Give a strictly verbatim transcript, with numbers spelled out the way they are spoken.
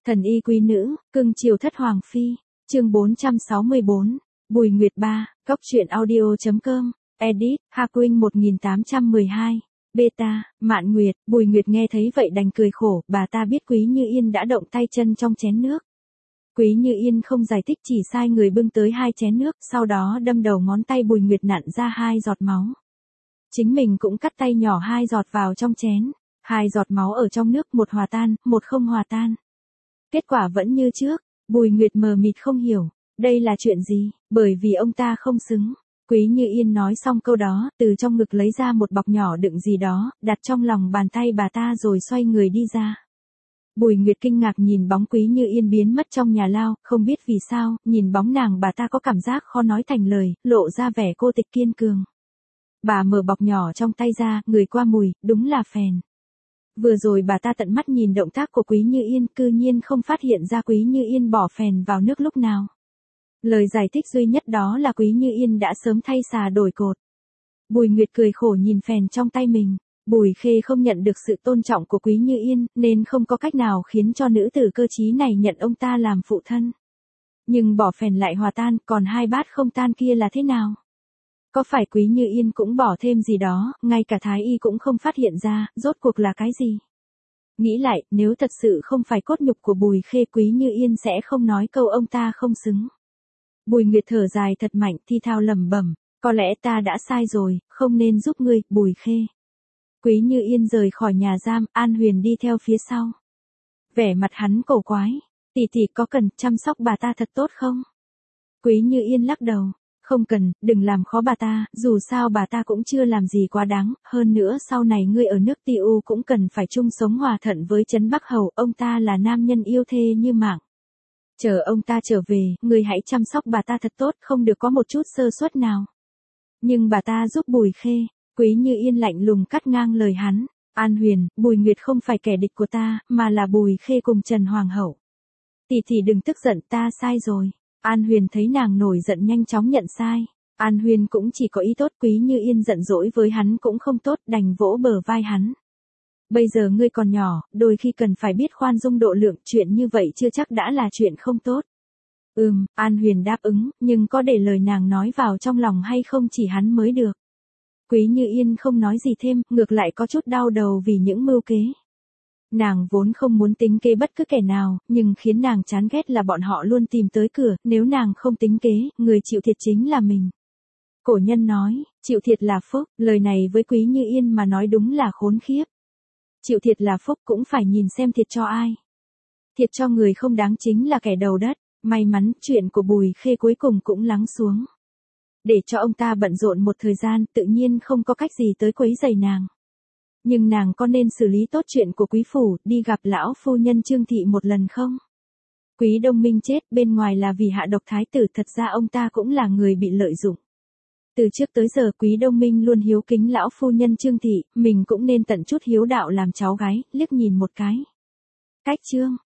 Thần y quý nữ, cưng chiều thất hoàng phi, chương bốn trăm sáu mươi bốn, Bùi Nguyệt ba, góc truyện audio.com, edit, Hà Quynh một nghìn tám trăm mười hai, beta, Mạn Nguyệt, Bùi Nguyệt nghe thấy vậy đành cười khổ, bà ta biết Quý Như Yên đã động tay chân trong chén nước. Quý Như Yên không giải thích chỉ sai người bưng tới hai chén nước, sau đó đâm đầu ngón tay Bùi Nguyệt nặn ra hai giọt máu. Chính mình cũng cắt tay nhỏ hai giọt vào trong chén, hai giọt máu ở trong nước, một hòa tan, một không hòa tan. Kết quả vẫn như trước, Bùi Nguyệt mờ mịt không hiểu, đây là chuyện gì, bởi vì ông ta không xứng. Quý Như Yên nói xong câu đó, từ trong ngực lấy ra một bọc nhỏ đựng gì đó, đặt trong lòng bàn tay bà ta rồi xoay người đi ra. Bùi Nguyệt kinh ngạc nhìn bóng Quý Như Yên biến mất trong nhà lao, không biết vì sao, nhìn bóng nàng bà ta có cảm giác khó nói thành lời, lộ ra vẻ cô tịch kiên cường. Bà mở bọc nhỏ trong tay ra, ngửi qua mùi, đúng là phèn. Vừa rồi bà ta tận mắt nhìn động tác của Quý Như Yên, cư nhiên không phát hiện ra Quý Như Yên bỏ phèn vào nước lúc nào. Lời giải thích duy nhất đó là Quý Như Yên đã sớm thay xà đổi cột. Bùi Nguyệt cười khổ nhìn phèn trong tay mình. Bùi Khê không nhận được sự tôn trọng của Quý Như Yên, nên không có cách nào khiến cho nữ tử cơ trí này nhận ông ta làm phụ thân. Nhưng bỏ phèn lại hòa tan, còn hai bát không tan kia là thế nào? Có phải Quý Như Yên cũng bỏ thêm gì đó, ngay cả Thái Y cũng không phát hiện ra, rốt cuộc là cái gì? Nghĩ lại, nếu thật sự không phải cốt nhục của Bùi Khê, Quý Như Yên sẽ không nói câu ông ta không xứng. Bùi Nguyệt thở dài thật mạnh, thi thao lẩm bẩm, có lẽ ta đã sai rồi, không nên giúp ngươi, Bùi Khê. Quý Như Yên rời khỏi nhà giam, An Huyền đi theo phía sau. Vẻ mặt hắn cổ quái, tỷ tỷ có cần chăm sóc bà ta thật tốt không? Quý Như Yên lắc đầu, không cần, đừng làm khó bà ta, dù sao bà ta cũng chưa làm gì quá đáng, hơn nữa sau này ngươi ở nước Ti U cũng cần phải chung sống hòa thuận với Trấn Bắc Hầu, ông ta là nam nhân yêu thê như mạng. Chờ ông ta trở về, ngươi hãy chăm sóc bà ta thật tốt, không được có một chút sơ suất nào. Nhưng bà ta giúp Bùi Khê. Quý Như Yên lạnh lùng cắt ngang lời hắn, An Huyền, Bùi Nguyệt không phải kẻ địch của ta, mà là Bùi Khê cùng Trần Hoàng hậu. Tỷ tỷ đừng tức giận, ta sai rồi. An Huyền thấy nàng nổi giận nhanh chóng nhận sai. An Huyền cũng chỉ có ý tốt, Quý Như Yên giận dỗi với hắn cũng không tốt, đành vỗ bờ vai hắn. Bây giờ ngươi còn nhỏ, đôi khi cần phải biết khoan dung độ lượng, chuyện như vậy chưa chắc đã là chuyện không tốt. Ừm, An Huyền đáp ứng, nhưng có để lời nàng nói vào trong lòng hay không chỉ hắn mới được. Quý Như Yên không nói gì thêm, ngược lại có chút đau đầu vì những mưu kế. Nàng vốn không muốn tính kế bất cứ kẻ nào, nhưng khiến nàng chán ghét là bọn họ luôn tìm tới cửa, nếu nàng không tính kế, người chịu thiệt chính là mình. Cổ nhân nói, chịu thiệt là phúc, lời này với Quý Như Yên mà nói đúng là khốn khiếp. Chịu thiệt là phúc cũng phải nhìn xem thiệt cho ai. Thiệt cho người không đáng chính là kẻ đầu đất, may mắn chuyện của Bùi Khê cuối cùng cũng lắng xuống. Để cho ông ta bận rộn một thời gian, tự nhiên không có cách gì tới quấy rầy nàng. Nhưng nàng có nên xử lý tốt chuyện của quý phủ, đi gặp lão phu nhân Trương Thị một lần không? Quý Đông Minh chết bên ngoài là vì hạ độc thái tử, thật ra ông ta cũng là người bị lợi dụng. Từ trước tới giờ Quý Đông Minh luôn hiếu kính lão phu nhân Trương Thị, mình cũng nên tận chút hiếu đạo làm cháu gái, liếc nhìn một cái. Cách chương